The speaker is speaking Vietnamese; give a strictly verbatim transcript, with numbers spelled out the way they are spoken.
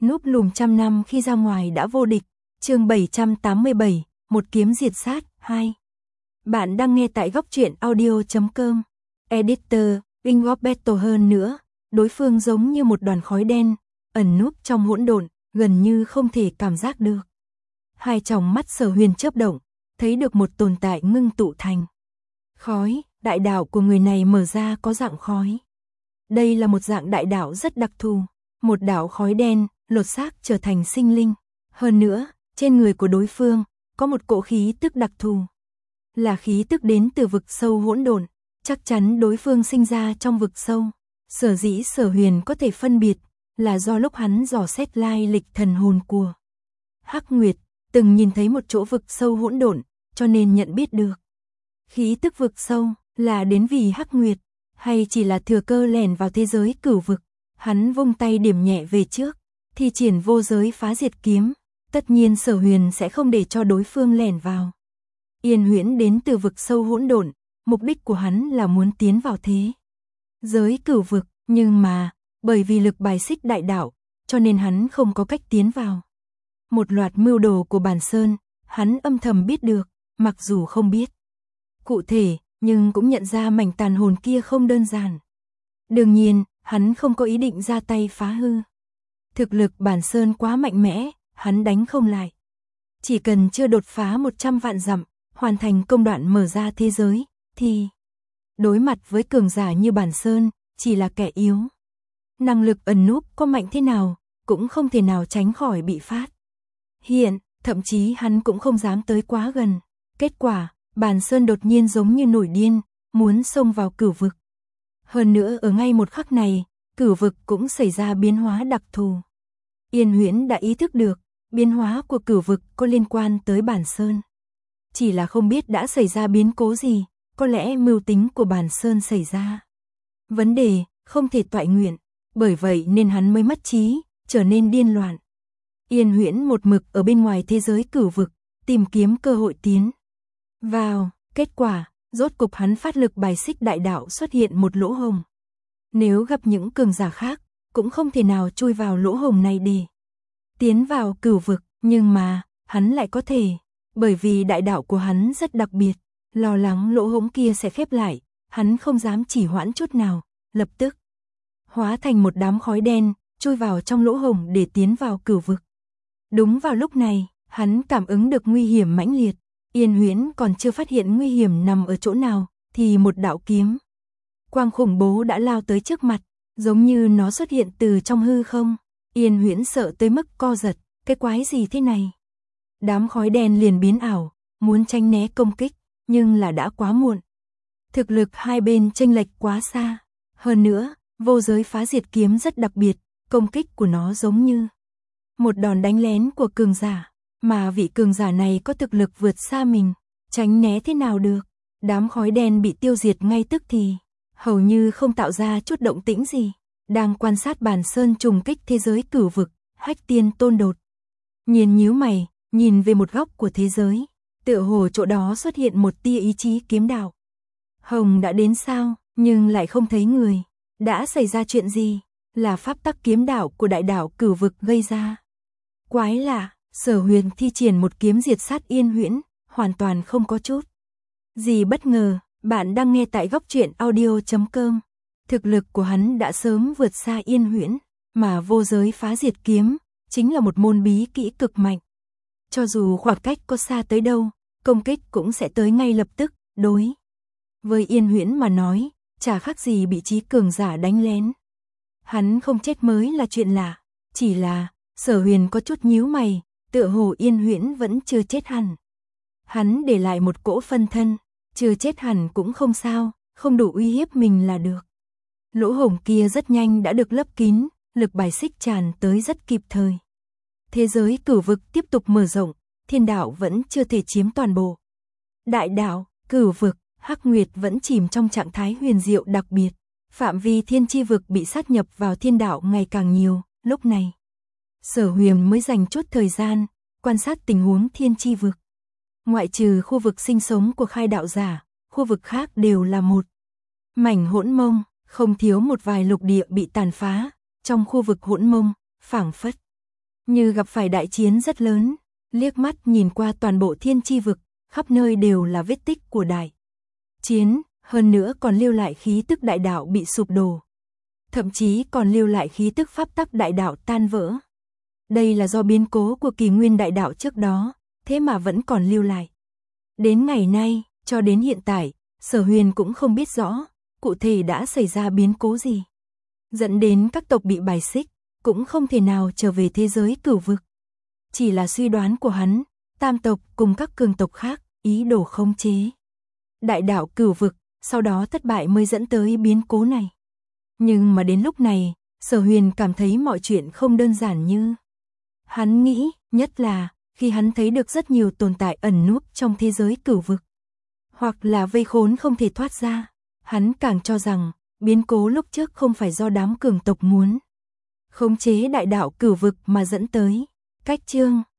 Núp lùm trăm năm khi ra ngoài đã vô địch. Chương bảy trăm tám mươi bảy, một kiếm diệt sát, hai. Bạn đang nghe tại góc truyện audio chấm com. Editor, Ingorbeto hơn nữa, đối phương giống như một đoàn khói đen, ẩn núp trong hỗn độn, gần như không thể cảm giác được. Hai tròng mắt Sở Huyền chớp động, thấy được một tồn tại ngưng tụ thành khói, đại đạo của người này mở ra có dạng khói. Đây là một dạng đại đạo rất đặc thù, một đạo khói đen, lột xác trở thành sinh linh. Hơn nữa, trên người của đối phương, có một cỗ khí tức đặc thù. Là khí tức đến từ vực sâu hỗn độn, chắc chắn đối phương sinh ra trong vực sâu. Sở dĩ Sở Huyền có thể phân biệt, là do lúc hắn dò xét lai lịch thần hồn của Hắc Nguyệt, từng nhìn thấy một chỗ vực sâu hỗn độn, cho nên nhận biết được. Khí tức vực sâu, là đến vì Hắc Nguyệt, hay chỉ là thừa cơ lẻn vào thế giới cửu vực. Hắn vung tay điểm nhẹ về trước, thi triển vô giới phá diệt kiếm. Tất nhiên Sở Huyền sẽ không để cho đối phương lẻn vào. Yên Huyễn đến từ vực sâu hỗn độn, mục đích của hắn là muốn tiến vào thế giới cửu vực, nhưng mà, bởi vì lực bài xích đại đạo, cho nên hắn không có cách tiến vào. Một loạt mưu đồ của Bản Sơn, hắn âm thầm biết được, mặc dù không biết cụ thể, nhưng cũng nhận ra mảnh tàn hồn kia không đơn giản. Đương nhiên, hắn không có ý định ra tay phá hư. Thực lực Bản Sơn quá mạnh mẽ, hắn đánh không lại. Chỉ cần chưa đột phá một trăm vạn dặm, hoàn thành công đoạn mở ra thế giới, thì đối mặt với cường giả như Bản Sơn, chỉ là kẻ yếu. Năng lực ẩn núp có mạnh thế nào, cũng không thể nào tránh khỏi bị phát hiện, thậm chí hắn cũng không dám tới quá gần. Kết quả, Bản Sơn đột nhiên giống như nổi điên, muốn xông vào cửu vực. Hơn nữa ở ngay một khắc này, cửu vực cũng xảy ra biến hóa đặc thù. Yên Huyễn đã ý thức được, biến hóa của cửu vực có liên quan tới Bản Sơn. Chỉ là không biết đã xảy ra biến cố gì, có lẽ mưu tính của Bản Sơn xảy ra vấn đề, không thể toại nguyện, bởi vậy nên hắn mới mất trí, trở nên điên loạn. Yên Huyễn một mực ở bên ngoài thế giới cửu vực, tìm kiếm cơ hội tiến vào, kết quả, rốt cục hắn phát lực bài xích đại đạo xuất hiện một lỗ hổng. Nếu gặp những cường giả khác, cũng không thể nào chui vào lỗ hổng này để tiến vào cửu vực, nhưng mà, hắn lại có thể, bởi vì đại đạo của hắn rất đặc biệt, lo lắng lỗ hổng kia sẽ khép lại, hắn không dám chỉ hoãn chút nào, lập tức hóa thành một đám khói đen, chui vào trong lỗ hổng để tiến vào cửu vực. Đúng vào lúc này, hắn cảm ứng được nguy hiểm mãnh liệt. Yên Huyễn còn chưa phát hiện nguy hiểm nằm ở chỗ nào, thì một đạo kiếm quang khủng bố đã lao tới trước mặt, giống như nó xuất hiện từ trong hư không. Yên Huyễn sợ tới mức co giật, cái quái gì thế này? Đám khói đen liền biến ảo, muốn tránh né công kích, nhưng là đã quá muộn. Thực lực hai bên chênh lệch quá xa. Hơn nữa, vô giới phá diệt kiếm rất đặc biệt, công kích của nó giống như một đòn đánh lén của cường giả. Mà vị cường giả này có thực lực vượt xa mình, tránh né thế nào được. Đám khói đen bị tiêu diệt ngay tức thì, hầu như không tạo ra chút động tĩnh gì. Đang quan sát Bản Sơn trùng kích thế giới cửu vực, Hách Tiên Tôn đột nhiên nhíu mày, nhìn về một góc của thế giới, tựa hồ chỗ đó xuất hiện một tia ý chí kiếm đạo. Hồng đã đến sao, nhưng lại không thấy người. Đã xảy ra chuyện gì? Là pháp tắc kiếm đạo của đại đạo cửu vực gây ra. Quái lạ. Sở Huyền thi triển một kiếm diệt sát Yên Huyễn, hoàn toàn không có chút gì bất ngờ. Bạn đang nghe tại góc truyện audio chấm com. Thực lực của hắn đã sớm vượt xa Yên Huyễn, mà vô giới phá diệt kiếm chính là một môn bí kỹ cực mạnh. Cho dù khoảng cách có xa tới đâu, công kích cũng sẽ tới ngay lập tức. Đối với Yên Huyễn mà nói, chả khác gì bị trí cường giả đánh lén. Hắn không chết mới là chuyện lạ, chỉ là Sở Huyền có chút nhíu mày. Tựa hồ Yên Huyễn vẫn chưa chết hẳn. Hắn để lại một cỗ phân thân, chưa chết hẳn cũng không sao, không đủ uy hiếp mình là được. Lỗ hổng kia rất nhanh đã được lấp kín, lực bài xích tràn tới rất kịp thời. Thế giới cửu vực tiếp tục mở rộng, thiên đạo vẫn chưa thể chiếm toàn bộ. Đại đạo, cửu vực, Hắc Nguyệt vẫn chìm trong trạng thái huyền diệu đặc biệt. Phạm vi thiên chi vực bị sát nhập vào thiên đạo ngày càng nhiều, lúc này Sở Huyền mới dành chút thời gian, quan sát tình huống thiên chi vực. Ngoại trừ khu vực sinh sống của khai đạo giả, khu vực khác đều là một mảnh hỗn mông, không thiếu một vài lục địa bị tàn phá. Trong khu vực hỗn mông, phảng phất như gặp phải đại chiến rất lớn, liếc mắt nhìn qua toàn bộ thiên chi vực, khắp nơi đều là vết tích của đại chiến, hơn nữa còn lưu lại khí tức đại đạo bị sụp đổ. Thậm chí còn lưu lại khí tức pháp tắc đại đạo tan vỡ. Đây là do biến cố của kỳ nguyên đại đạo trước đó, thế mà vẫn còn lưu lại. Đến ngày nay, cho đến hiện tại, Sở Huyền cũng không biết rõ, cụ thể đã xảy ra biến cố gì. Dẫn đến các tộc bị bài xích, cũng không thể nào trở về thế giới cửu vực. Chỉ là suy đoán của hắn, tam tộc cùng các cường tộc khác, ý đồ khống chế đại đạo cửu vực, sau đó thất bại mới dẫn tới biến cố này. Nhưng mà đến lúc này, Sở Huyền cảm thấy mọi chuyện không đơn giản như hắn nghĩ, nhất là khi hắn thấy được rất nhiều tồn tại ẩn núp trong thế giới cửu vực, hoặc là vây khốn không thể thoát ra. Hắn càng cho rằng, biến cố lúc trước không phải do đám cường tộc muốn khống chế đại đạo cửu vực mà dẫn tới. Cách chương